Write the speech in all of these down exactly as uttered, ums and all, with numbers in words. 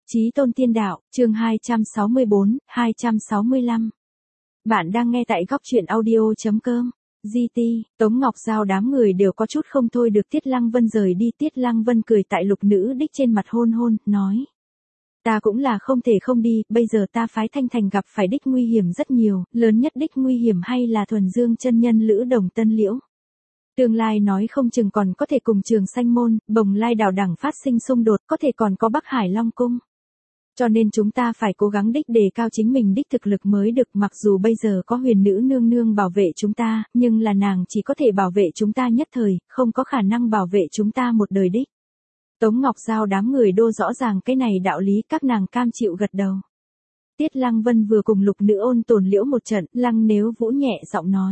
Chí Tôn Tiên Đạo, chương hai trăm sáu mươi bốn, hai trăm sáu mươi lăm. Bạn đang nghe tại góc truyện audio.com. giê tê, Tống Ngọc Giao đám người đều có chút không thôi được Tiết Lăng Vân rời đi. Tiết Lăng Vân cười tại Lục Nữ Đích trên mặt hôn hôn, nói. Ta cũng là không thể không đi, bây giờ ta phái Thanh Thành gặp phải đích nguy hiểm rất nhiều, lớn nhất đích nguy hiểm hay là Thuần Dương chân nhân Lữ Đồng Tân Liễu. Tương lai nói không chừng còn có thể cùng Trường Sanh Môn, Bồng Lai Đảo đẳng phát sinh xung đột, có thể còn có Bắc Hải Long Cung. Cho nên chúng ta phải cố gắng đích đề cao chính mình đích thực lực mới được, mặc dù bây giờ có Huyền Nữ nương nương bảo vệ chúng ta, nhưng là nàng chỉ có thể bảo vệ chúng ta nhất thời, không có khả năng bảo vệ chúng ta một đời đích. Tống Ngọc Giao đám người đô rõ ràng cái này đạo lý, các nàng cam chịu gật đầu. Tiết Lăng Vân vừa cùng Lục Nữ ôn tồn liễu một trận, Lăng Nếu Vũ nhẹ giọng nói.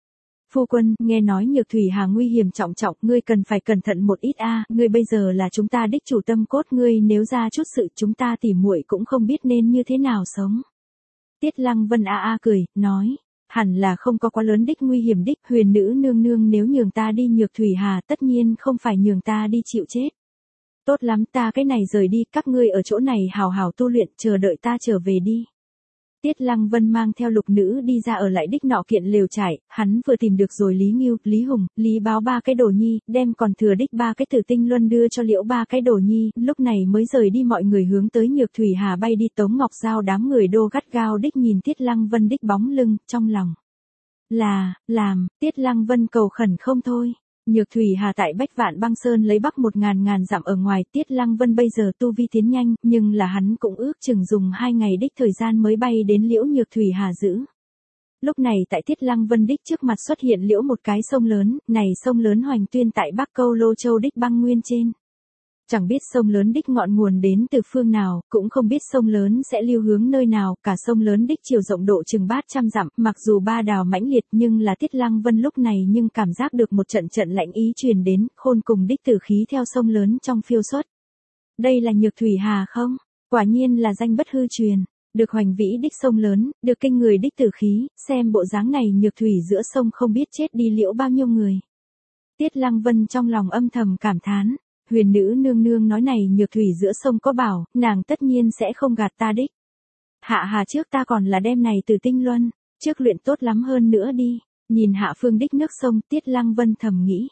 Phu quân, nghe nói Nhược Thủy Hà nguy hiểm trọng trọng, ngươi cần phải cẩn thận một ít a, ngươi bây giờ là chúng ta đích chủ tâm cốt, ngươi nếu ra chút sự chúng ta tỉ muội cũng không biết nên như thế nào sống. Tiết Lăng Vân a a cười, nói, hẳn là không có quá lớn đích nguy hiểm đích, Huyền Nữ nương nương nếu nhường ta đi Nhược Thủy Hà tất nhiên không phải nhường ta đi chịu chết. Tốt lắm, ta cái này rời đi, các ngươi ở chỗ này hào hào tu luyện, chờ đợi ta trở về đi. Tiết Lăng Vân mang theo Lục Nữ đi ra ở lại đích nọ kiện lều trải, hắn vừa tìm được rồi Lý Ngưu, Lý Hùng, Lý Báo ba cái đồ nhi, đem còn thừa đích ba cái Tử Tinh Luân đưa cho Liễu ba cái đồ nhi, lúc này mới rời đi. Mọi người hướng tới Nhược Thủy Hà bay đi. Tống Ngọc Giao đám người đô gắt gao đích nhìn Tiết Lăng Vân đích bóng lưng, trong lòng là, làm, Tiết Lăng Vân cầu khẩn không thôi. Nhược Thủy Hà tại Bách Vạn Băng Sơn lấy bắc một ngàn ngàn dặm ở ngoài, Tiết Lăng Vân bây giờ tu vi tiến nhanh, nhưng là hắn cũng ước chừng dùng hai ngày đích thời gian mới bay đến Liễu Nhược Thủy Hà giữ. Lúc này tại Tiết Lăng Vân đích trước mặt xuất hiện liễu một cái sông lớn, này sông lớn hoành tuyên tại Bắc Câu Lô Châu đích băng nguyên trên. Chẳng biết sông lớn đích ngọn nguồn đến từ phương nào, cũng không biết sông lớn sẽ lưu hướng nơi nào, cả sông lớn đích chiều rộng độ chừng bát trăm dặm, mặc dù ba đào mãnh liệt nhưng là Tiết Lăng Vân lúc này nhưng cảm giác được một trận trận lạnh ý truyền đến, khôn cùng đích tử khí theo sông lớn trong phiêu xuất. Đây là Nhược Thủy Hà không? Quả nhiên là danh bất hư truyền, được hoành vĩ đích sông lớn, được kinh người đích tử khí, xem bộ dáng này Nhược Thủy giữa sông không biết chết đi liễu bao nhiêu người. Tiết Lăng Vân trong lòng âm thầm cảm thán. Huyền Nữ nương nương nói này Nhược Thủy giữa sông có bảo, nàng tất nhiên sẽ không gạt ta đích. Hạ hà trước ta còn là đem này Từ Tinh Luân, trước luyện tốt lắm hơn nữa đi. Nhìn hạ phương đích nước sông, Tiết Lăng Vân thầm nghĩ.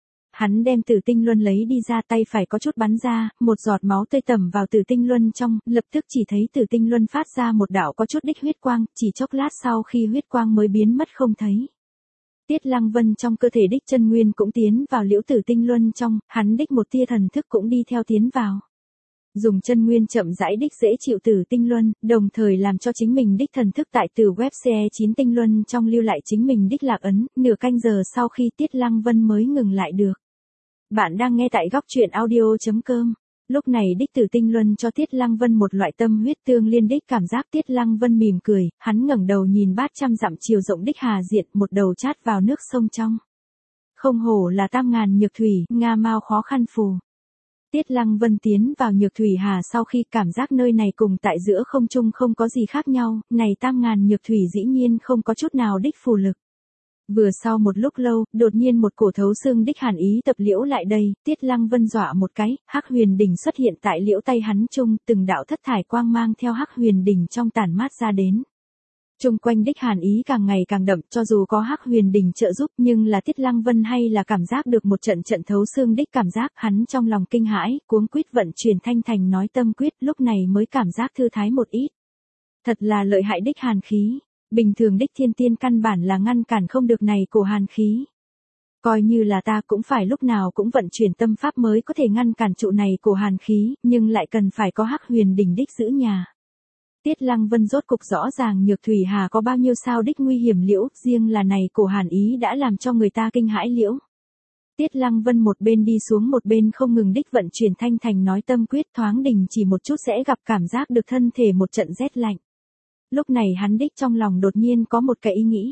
Hắn đem Từ Tinh Luân lấy đi ra, tay phải có chút bắn ra, một giọt máu tươi tẩm vào Từ Tinh Luân trong, lập tức chỉ thấy Từ Tinh Luân phát ra một đạo có chút đích huyết quang, chỉ chốc lát sau khi huyết quang mới biến mất không thấy. Tiết Lăng Vân trong cơ thể đích chân nguyên cũng tiến vào liễu Tử Tinh Luân trong, hắn đích một tia thần thức cũng đi theo tiến vào. Dùng chân nguyên chậm rãi đích dễ chịu Tử Tinh Luân, đồng thời làm cho chính mình đích thần thức tại từ web xê chín Tinh Luân trong lưu lại chính mình đích lạc ấn, nửa canh giờ sau khi Tiết Lăng Vân mới ngừng lại được. Bạn đang nghe tại góc truyện audio.com. Lúc này đích Tử Tinh Luân cho Tiết Lăng Vân một loại tâm huyết tương liên đích cảm giác. Tiết Lăng Vân mỉm cười, hắn ngẩng đầu nhìn bát trăm dặm chiều rộng đích hà diện, một đầu chát vào nước sông trong. Không hổ là tam ngàn nhược thủy, nga mao khó khăn phù. Tiết Lăng Vân tiến vào Nhược Thủy Hà sau khi cảm giác nơi này cùng tại giữa không trung không có gì khác nhau, này tam ngàn nhược thủy dĩ nhiên không có chút nào đích phù lực. Vừa sau một lúc lâu, đột nhiên một cổ thấu xương đích hàn ý tập liễu lại đây, Tiết Lăng Vân dọa một cái, Hắc Huyền Đỉnh xuất hiện tại liễu tay hắn trung, từng đạo thất thải quang mang theo Hắc Huyền Đỉnh trong tản mát ra đến. Trung quanh đích hàn ý càng ngày càng đậm, cho dù có Hắc Huyền Đỉnh trợ giúp nhưng là Tiết Lăng Vân hay là cảm giác được một trận trận thấu xương đích cảm giác, hắn trong lòng kinh hãi, cuống quýt vận chuyển thanh thành nói tâm quyết, lúc này mới cảm giác thư thái một ít. Thật là lợi hại đích hàn khí. Bình thường đích thiên tiên căn bản là ngăn cản không được này cổ hàn khí. Coi như là ta cũng phải lúc nào cũng vận chuyển tâm pháp mới có thể ngăn cản trụ này cổ hàn khí, nhưng lại cần phải có Hắc Huyền Đỉnh đích giữ nhà. Tiết Lăng Vân rốt cục rõ ràng Nhược Thủy Hà có bao nhiêu sao đích nguy hiểm liễu, riêng là này cổ hàn ý đã làm cho người ta kinh hãi liễu. Tiết Lăng Vân một bên đi xuống một bên không ngừng đích vận chuyển thanh thành nói tâm quyết, thoáng đình chỉ một chút sẽ gặp cảm giác được thân thể một trận rét lạnh. Lúc này hắn đích trong lòng đột nhiên có một cái ý nghĩ.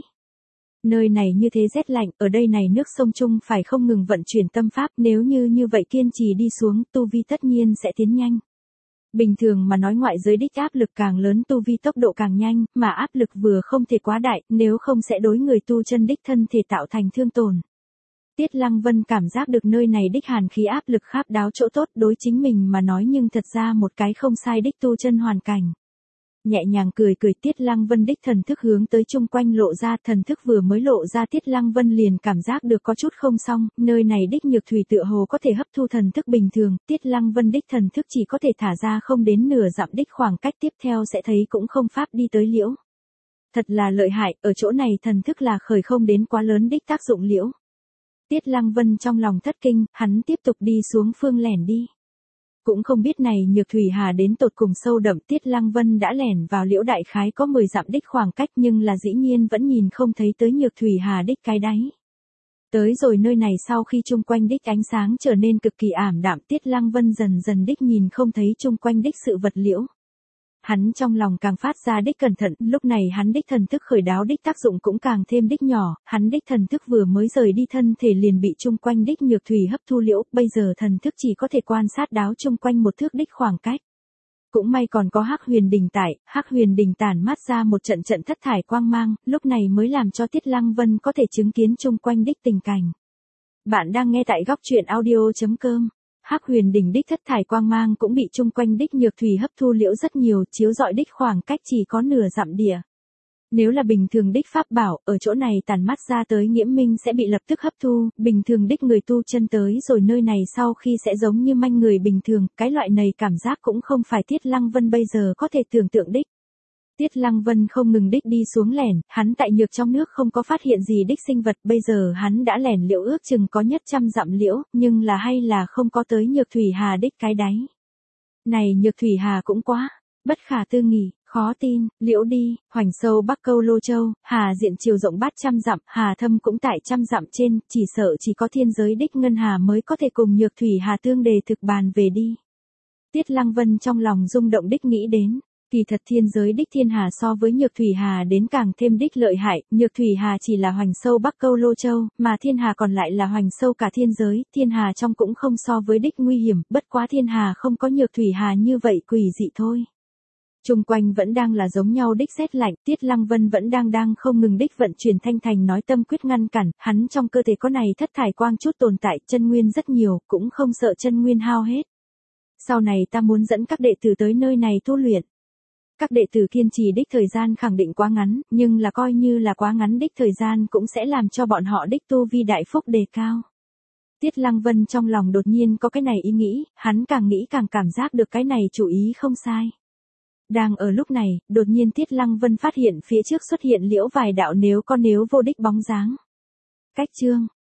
Nơi này như thế rét lạnh, ở đây này nước sông chung phải không ngừng vận chuyển tâm pháp, nếu như như vậy kiên trì đi xuống, tu vi tất nhiên sẽ tiến nhanh. Bình thường mà nói ngoại giới đích áp lực càng lớn tu vi tốc độ càng nhanh, mà áp lực vừa không thể quá đại, nếu không sẽ đối người tu chân đích thân thể tạo thành thương tổn. Tiết Lăng Vân cảm giác được nơi này đích hàn khí áp lực kháp đáo chỗ tốt đối chính mình mà nói nhưng thật ra một cái không sai đích tu chân hoàn cảnh. Nhẹ nhàng cười cười Tiết Lăng Vân đích thần thức hướng tới chung quanh lộ ra, thần thức vừa mới lộ ra Tiết Lăng Vân liền cảm giác được có chút không xong, nơi này đích nhược thủy tựa hồ có thể hấp thu thần thức bình thường, Tiết Lăng Vân đích thần thức chỉ có thể thả ra không đến nửa dặm đích khoảng cách tiếp theo sẽ thấy cũng không pháp đi tới liễu. Thật là lợi hại, ở chỗ này thần thức là khởi không đến quá lớn đích tác dụng liễu. Tiết Lăng Vân trong lòng thất kinh, hắn tiếp tục đi xuống phương lẻn đi. Cũng không biết này nhược thủy hà đến tột cùng sâu đậm Tiết Lăng Vân đã lẻn vào liễu đại khái có mười dặm đích khoảng cách nhưng là dĩ nhiên vẫn nhìn không thấy tới nhược thủy hà đích cái đáy. Tới rồi nơi này sau khi chung quanh đích ánh sáng trở nên cực kỳ ảm đạm Tiết Lăng Vân dần dần đích nhìn không thấy chung quanh đích sự vật liễu. Hắn trong lòng càng phát ra đích cẩn thận, lúc này hắn đích thần thức khởi đáo đích tác dụng cũng càng thêm đích nhỏ, hắn đích thần thức vừa mới rời đi thân thể liền bị chung quanh đích nhược thủy hấp thu liễu, bây giờ thần thức chỉ có thể quan sát đáo chung quanh một thước đích khoảng cách. Cũng may còn có Hắc Huyền Đình tại, Hắc Huyền Đình tản mát ra một trận trận thất thải quang mang, lúc này mới làm cho Tiết Lăng Vân có thể chứng kiến chung quanh đích tình cảnh. Bạn đang nghe tại góc truyện audio chấm com. Hắc Huyền Đình đích thất thải quang mang cũng bị chung quanh đích nhược thủy hấp thu liễu rất nhiều, chiếu rọi đích khoảng cách chỉ có nửa dặm địa. Nếu là bình thường đích pháp bảo, ở chỗ này tản mắt ra tới nghiễm minh sẽ bị lập tức hấp thu, bình thường đích người tu chân tới rồi nơi này sau khi sẽ giống như manh người bình thường, cái loại này cảm giác cũng không phải Tiết Lăng Vân bây giờ có thể tưởng tượng đích. Tiết Lăng Vân không ngừng đích đi xuống lẻn, hắn tại nhược trong nước không có phát hiện gì đích sinh vật, bây giờ hắn đã lẻn liễu ước chừng có nhất trăm dặm liễu, nhưng là hay là không có tới nhược thủy hà đích cái đáy. Này nhược thủy hà cũng quá, bất khả tư nghị, khó tin, liễu đi, hoành sâu Bắc Câu Lô Châu, hà diện chiều rộng bát trăm dặm, hà thâm cũng tại trăm dặm trên, chỉ sợ chỉ có thiên giới đích ngân hà mới có thể cùng nhược thủy hà tương đề thực bàn về đi. Tiết Lăng Vân trong lòng rung động đích nghĩ đến. Kỳ thật thiên giới đích thiên hà so với nhược thủy hà đến càng thêm đích lợi hại, nhược thủy hà chỉ là hoành sâu Bắc Câu Lô Châu, mà thiên hà còn lại là hoành sâu cả thiên giới, thiên hà trong cũng không so với đích nguy hiểm, bất quá thiên hà không có nhược thủy hà như vậy quỷ dị thôi. Trung quanh vẫn đang là giống nhau đích rét lạnh, Tiết Lăng Vân vẫn đang đang không ngừng đích vận chuyển thanh thành nói tâm quyết ngăn cản, hắn trong cơ thể có này thất thải quang chút tồn tại, chân nguyên rất nhiều, cũng không sợ chân nguyên hao hết. Sau này ta muốn dẫn các đệ tử tới nơi này tu luyện. Các đệ tử kiên trì đích thời gian khẳng định quá ngắn, nhưng là coi như là quá ngắn đích thời gian cũng sẽ làm cho bọn họ đích tu vi đại phúc đề cao. Tiết Lăng Vân trong lòng đột nhiên có cái này ý nghĩ, hắn càng nghĩ càng cảm giác được cái này chủ ý không sai. Đang ở lúc này, đột nhiên Tiết Lăng Vân phát hiện phía trước xuất hiện liễu vài đạo nếu có nếu vô đích bóng dáng. Cách chương,